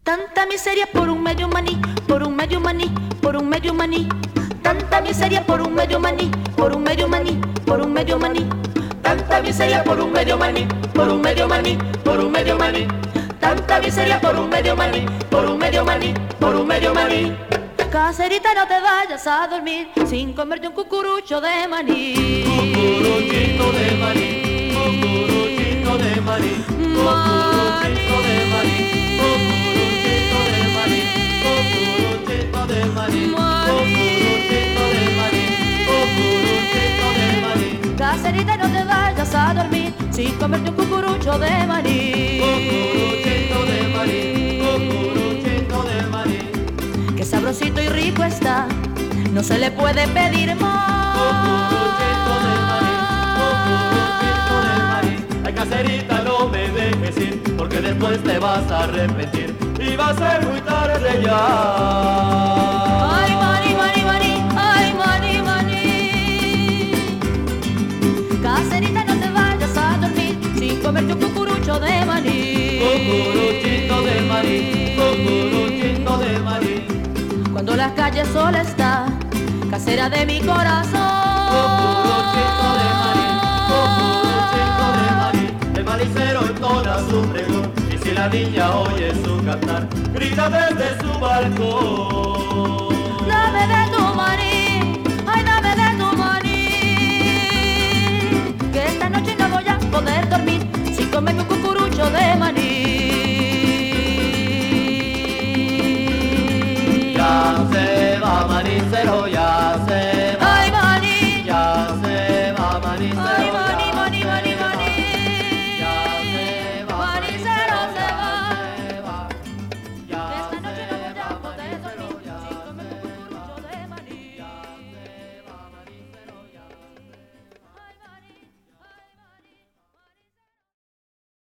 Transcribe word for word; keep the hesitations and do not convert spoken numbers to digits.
Tanta miseria por un medio maní, por un medio maní, por un medio maní. Tanta miseria por un medio maní, por un medio maní, por un medio maní. Tanta miseria por un medio maní, por un medio maní, por un medio maní. Tanta miseria por un medio maní, por un medio maní, por un medio maní. Caserita, no te vayas a dormir sin comerte un cucurucho de maní. Cucuruchito de maní, cucuruchito de maní, cucuruchito de maní, cucuruchito de maní, cucuruchito de maní, cucuruchito de maní, cucuruchito de maní. Caserita, no te vayas a dormir sin comerte un cucurucho de maní. Cucuruchito de maní, cucuruchito de maní. Qué sabrosito y rico está, no se le puede pedir más. Cucuruchito de maní, cucuruchito de maní. Ay, Caserita, no me dejes ir, porque después te vas a arrepentir y va a ser muy tarde ya. Ay, maní, maní, maní, ay, maní, maní. Caserita, no te vayas a dormir sin comerte un cucurucho de maní. Cucuruchito de maní, cucuruchito de maní. Cuando la calle sola está, casera de mi corazón. Cucuruchito de maní, cucuruchito de maní. El manicero entona su pregón, y si la niña oye su cantar, grita desde su balcón. Dame de tu maní, ay, dame de tu maní. Que esta noche no voy a poder dormir sin comerme un cucurucho de maní.